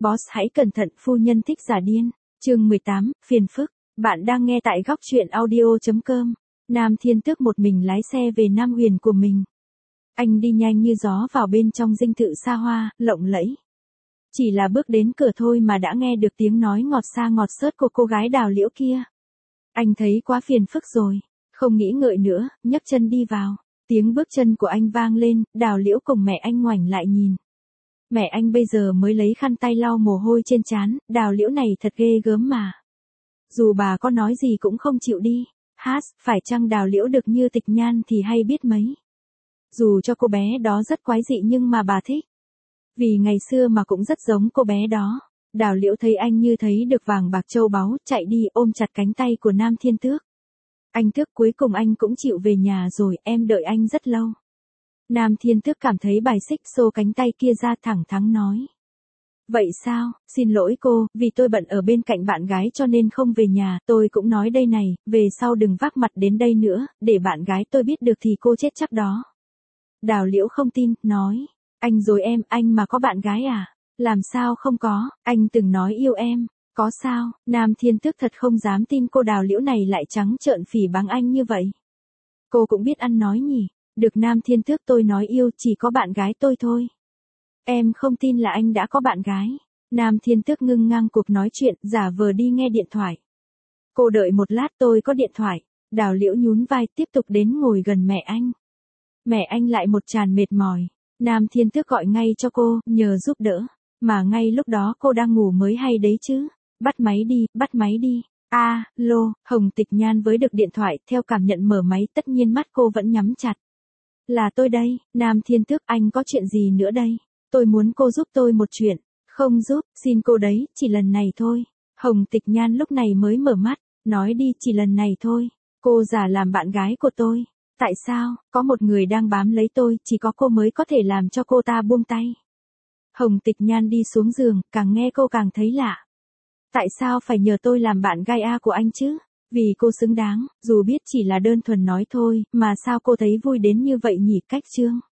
Boss hãy cẩn thận, phu nhân thích giả điên. Chương 18, phiền phức. Bạn đang nghe tại góc truyện audio.com. Nam Thiên Tước một mình lái xe về Nam Huyền của mình. Anh đi nhanh như gió vào bên trong dinh thự xa hoa, lộng lẫy. Chỉ là bước đến cửa thôi mà đã nghe được tiếng nói ngọt xa ngọt xớt của cô gái Đào Liễu kia. Anh thấy quá phiền phức rồi, không nghĩ ngợi nữa, nhấc chân đi vào. Tiếng bước chân của anh vang lên, Đào Liễu cùng mẹ anh ngoảnh lại nhìn. Mẹ anh bây giờ mới lấy khăn tay lau mồ hôi trên trán, Đào Liễu này thật ghê gớm mà. Dù bà có nói gì cũng không chịu đi. Phải chăng Đào Liễu được như Tịch Nhan thì hay biết mấy. Dù cho cô bé đó rất quái dị nhưng mà bà thích. Vì ngày xưa mà cũng rất giống cô bé đó. Đào Liễu thấy anh như thấy được vàng bạc châu báu, chạy đi ôm chặt cánh tay của Nam Thiên Tước. Anh Tước, cuối cùng anh cũng chịu về nhà rồi, em đợi anh rất lâu. Nam Thiên Tước cảm thấy bài xích, xô cánh tay kia ra, thẳng thắn nói. Vậy sao, xin lỗi cô, vì tôi bận ở bên cạnh bạn gái cho nên không về nhà, tôi cũng nói đây này, về sau đừng vác mặt đến đây nữa, để bạn gái tôi biết được thì cô chết chắc đó. Đào Liễu không tin, nói, anh rồi em, anh mà có bạn gái à? Làm sao không có, anh từng nói yêu em, có sao? Nam Thiên Tước thật không dám tin cô Đào Liễu này lại trắng trợn phỉ báng anh như vậy. Cô cũng biết ăn nói nhỉ, được Nam Thiên Tước, tôi nói yêu chỉ có bạn gái tôi thôi. Em không tin là anh đã có bạn gái. Nam Thiên Tước ngưng ngang cuộc nói chuyện, giả vờ đi nghe điện thoại. Cô đợi một lát, tôi có điện thoại. Đào Liễu nhún vai tiếp tục đến ngồi gần mẹ anh. Mẹ anh lại một tràn mệt mỏi. Nam Thiên Tước gọi ngay cho cô, nhờ giúp đỡ. Mà ngay lúc đó cô đang ngủ mới hay đấy chứ. Bắt máy đi, bắt máy đi. Alo, Hồng Tịch Nhan với được điện thoại, theo cảm nhận mở máy, tất nhiên mắt cô vẫn nhắm chặt. Là tôi đây, Nam Thiên Tước, anh có chuyện gì nữa đây? Tôi muốn cô giúp tôi một chuyện. Không giúp, xin cô đấy, chỉ lần này thôi. Hồng Tịch Nhan lúc này mới mở mắt, nói đi, chỉ lần này thôi. Cô giả làm bạn gái của tôi. Tại sao, có một người đang bám lấy tôi, chỉ có cô mới có thể làm cho cô ta buông tay. Hồng Tịch Nhan đi xuống giường, càng nghe cô càng thấy lạ. Tại sao phải nhờ tôi làm bạn gai của anh chứ? Vì cô xứng đáng, dù biết chỉ là đơn thuần nói thôi, mà sao cô thấy vui đến như vậy nhỉ? Cách chương.